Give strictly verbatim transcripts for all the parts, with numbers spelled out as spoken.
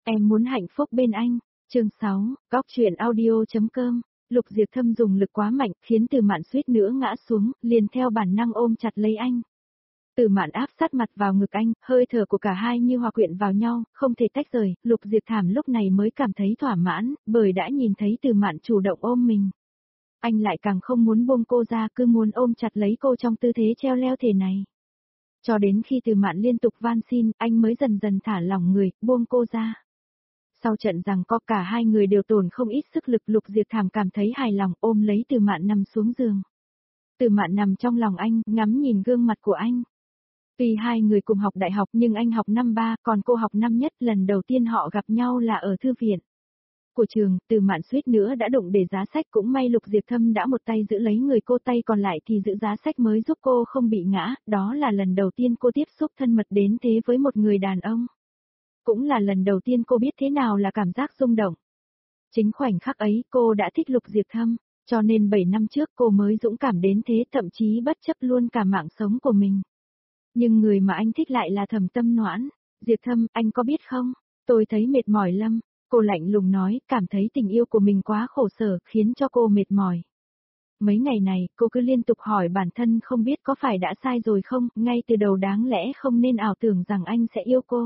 Em muốn hạnh phúc bên anh. Chương sáu, góc truyện audio.com. Lục Diệp Thâm dùng lực quá mạnh, khiến Từ Mạn suýt nữa ngã xuống, liền theo bản năng ôm chặt lấy anh. Từ Mạn áp sát mặt vào ngực anh, hơi thở của cả hai như hòa quyện vào nhau, không thể tách rời. Lục Diệp Thảm lúc này mới cảm thấy thỏa mãn, bởi đã nhìn thấy Từ Mạn chủ động ôm mình. Anh lại càng không muốn buông cô ra, cứ muốn ôm chặt lấy cô trong tư thế treo leo thể này. Cho đến khi Từ Mạn liên tục van xin, anh mới dần dần thả lỏng người, buông cô ra. Sau trận giằng co cả hai người đều tổn không ít sức lực. Lục Diệp Thảm cảm thấy hài lòng, ôm lấy Từ Mạn nằm xuống giường. Từ Mạn nằm trong lòng anh, ngắm nhìn gương mặt của anh. Tuy hai người cùng học đại học nhưng anh học năm ba, còn cô học năm nhất. Lần đầu tiên họ gặp nhau là ở thư viện của trường. Từ Mạn suýt nữa đã đụng để giá sách, cũng may Lục Diệp Thâm đã một tay giữ lấy người cô, tay còn lại thì giữ giá sách mới giúp cô không bị ngã. Đó là lần đầu tiên cô tiếp xúc thân mật đến thế với một người đàn ông. Cũng là lần đầu tiên cô biết thế nào là cảm giác rung động. Chính khoảnh khắc ấy cô đã thích Lục Diệp Thâm, cho nên bảy năm trước cô mới dũng cảm đến thế, thậm chí bất chấp luôn cả mạng sống của mình. Nhưng người mà anh thích lại là Thẩm Tâm Noãn. Diệp Thâm, anh có biết không, tôi thấy mệt mỏi lắm. Cô lạnh lùng nói, cảm thấy tình yêu của mình quá khổ sở, khiến cho cô mệt mỏi. Mấy ngày này, cô cứ liên tục hỏi bản thân không biết có phải đã sai rồi không, ngay từ đầu đáng lẽ không nên ảo tưởng rằng anh sẽ yêu cô.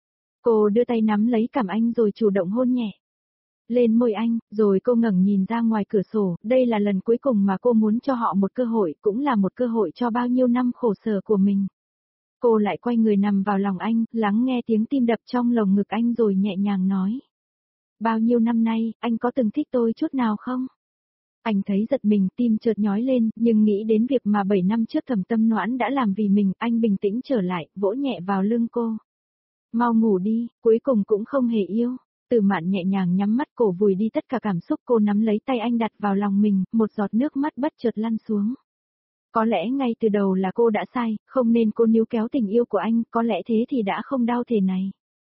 Cô đưa tay nắm lấy cằm anh rồi chủ động hôn nhẹ lên môi anh, rồi cô ngẩng nhìn ra ngoài cửa sổ. Đây là lần cuối cùng mà cô muốn cho họ một cơ hội, cũng là một cơ hội cho bao nhiêu năm khổ sở của mình. Cô lại quay người nằm vào lòng anh, lắng nghe tiếng tim đập trong lồng ngực anh rồi nhẹ nhàng nói. Bao nhiêu năm nay, anh có từng thích tôi chút nào không? Anh thấy giật mình, tim chợt nhói lên, nhưng nghĩ đến việc mà bảy năm trước Thẩm Tâm Noãn đã làm vì mình, anh bình tĩnh trở lại, vỗ nhẹ vào lưng cô. Mau ngủ đi, cuối cùng cũng không hề yêu. Từ Mạn nhẹ nhàng nhắm mắt, cổ vùi đi tất cả cảm xúc. Cô nắm lấy tay anh đặt vào lòng mình, một giọt nước mắt bất chợt lăn xuống. Có lẽ ngay từ đầu là cô đã sai, không nên cô níu kéo tình yêu của anh, có lẽ thế thì đã không đau thế này.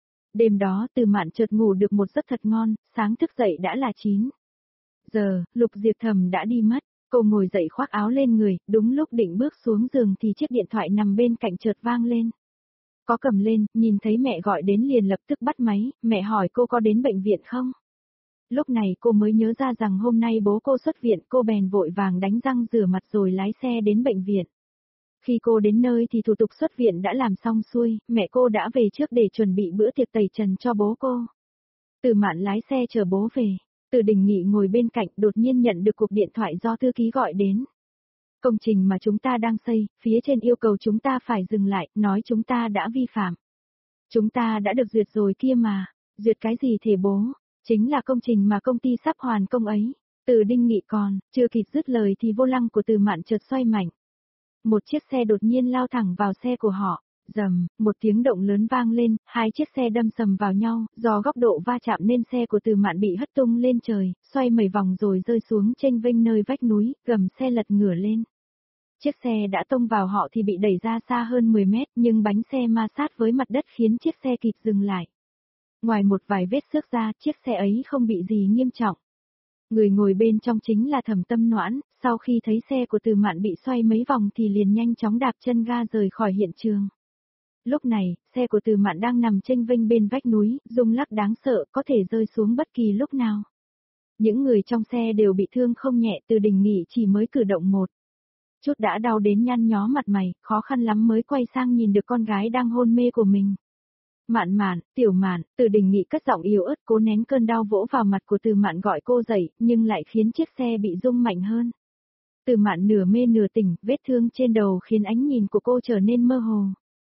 Đêm đó Từ Mạn chợt ngủ được một giấc thật ngon, sáng thức dậy đã là chín giờ. Lục Diệp Thầm đã đi mất. Cô ngồi dậy khoác áo lên người, đúng lúc định bước xuống giường thì chiếc điện thoại nằm bên cạnh chợt vang lên. Có cầm lên, nhìn thấy mẹ gọi đến liền lập tức bắt máy. Mẹ hỏi cô có đến bệnh viện không? Lúc này cô mới nhớ ra rằng hôm nay bố cô xuất viện. Cô bèn vội vàng đánh răng rửa mặt rồi lái xe đến bệnh viện. Khi cô đến nơi thì thủ tục xuất viện đã làm xong xuôi. Mẹ cô đã về trước để chuẩn bị bữa tiệc tẩy trần cho bố cô. Từ Mạn lái xe chở bố về. Từ Đình Nghị ngồi bên cạnh đột nhiên nhận được cuộc điện thoại do thư ký gọi đến. Công trình mà chúng ta đang xây, phía trên yêu cầu chúng ta phải dừng lại, nói chúng ta đã vi phạm. Chúng ta đã được duyệt rồi kia mà. Duyệt cái gì thể bố? Chính là công trình mà công ty sắp hoàn công ấy. Từ Đinh Nghị còn, chưa kịp dứt lời thì vô lăng của Từ Mạn chợt xoay mạnh. Một chiếc xe đột nhiên lao thẳng vào xe của họ. Rầm, một tiếng động lớn vang lên, hai chiếc xe đâm sầm vào nhau, do góc độ va chạm nên xe của Từ Mạn bị hất tung lên trời, xoay mười vòng rồi rơi xuống chênh vênh nơi vách núi, gầm xe lật ngửa lên. Chiếc xe đã tông vào họ thì bị đẩy ra xa hơn mười mét, nhưng bánh xe ma sát với mặt đất khiến chiếc xe kịp dừng lại. Ngoài một vài vết xước ra, chiếc xe ấy không bị gì nghiêm trọng. Người ngồi bên trong chính là Thẩm Tâm Noãn, sau khi thấy xe của Từ Mạn bị xoay mấy vòng thì liền nhanh chóng đạp chân ga rời khỏi hiện trường. Lúc này, xe của Từ Mạn đang nằm chênh vênh bên vách núi, rung lắc đáng sợ, có thể rơi xuống bất kỳ lúc nào. Những người trong xe đều bị thương không nhẹ. Từ Đình Nghị chỉ mới cử động một chút đã đau đến nhăn nhó mặt mày, khó khăn lắm mới quay sang nhìn được con gái đang hôn mê của mình. Mạn Mạn, Tiểu Mạn. Từ Đình Nghị cất giọng yếu ớt cố nén cơn đau vỗ vào mặt của Từ Mạn gọi cô dậy, nhưng lại khiến chiếc xe bị rung mạnh hơn. Từ Mạn nửa mê nửa tỉnh, vết thương trên đầu khiến ánh nhìn của cô trở nên mơ hồ.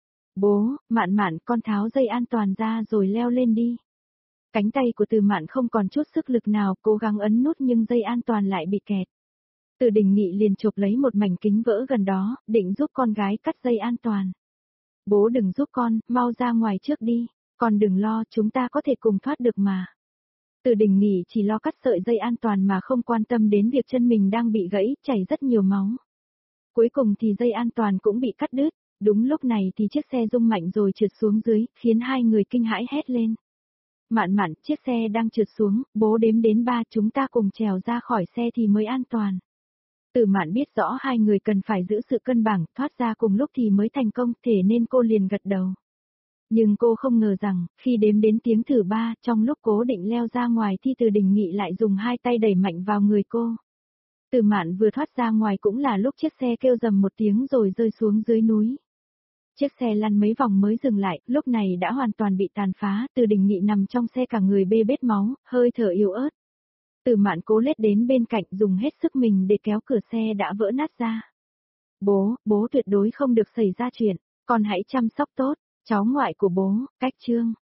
Bố, Mạn Mạn, con tháo dây an toàn ra rồi leo lên đi. Cánh tay của Từ Mạn không còn chút sức lực nào, cố gắng ấn nút nhưng dây an toàn lại bị kẹt. Từ Đình Nghị liền chộp lấy một mảnh kính vỡ gần đó, định giúp con gái cắt dây an toàn. Bố đừng giúp con, mau ra ngoài trước đi, con đừng lo, chúng ta có thể cùng thoát được mà. Từ Đình Nghị chỉ lo cắt sợi dây an toàn mà không quan tâm đến việc chân mình đang bị gãy, chảy rất nhiều máu. Cuối cùng thì dây an toàn cũng bị cắt đứt. Đúng lúc này thì chiếc xe rung mạnh rồi trượt xuống dưới, khiến hai người kinh hãi hét lên. Mạn Mạn, chiếc xe đang trượt xuống, bố đếm đến ba, chúng ta cùng trèo ra khỏi xe thì mới an toàn. Từ Mạn biết rõ hai người cần phải giữ sự cân bằng, thoát ra cùng lúc thì mới thành công, thế nên cô liền gật đầu. Nhưng cô không ngờ rằng, khi đếm đến tiếng thứ ba, trong lúc cố định leo ra ngoài thì Từ Đình Nghị lại dùng hai tay đẩy mạnh vào người cô. Từ Mạn vừa thoát ra ngoài cũng là lúc chiếc xe kêu rầm một tiếng rồi rơi xuống dưới núi. Chiếc xe lăn mấy vòng mới dừng lại, lúc này đã hoàn toàn bị tàn phá, Từ Đình Nghị nằm trong xe cả người bê bết máu, hơi thở yếu ớt. Từ Mạn cố lết đến bên cạnh dùng hết sức mình để kéo cửa xe đã vỡ nát ra. Bố, bố tuyệt đối không được xảy ra chuyện, con hãy chăm sóc tốt, cháu ngoại của bố, Cách Trương.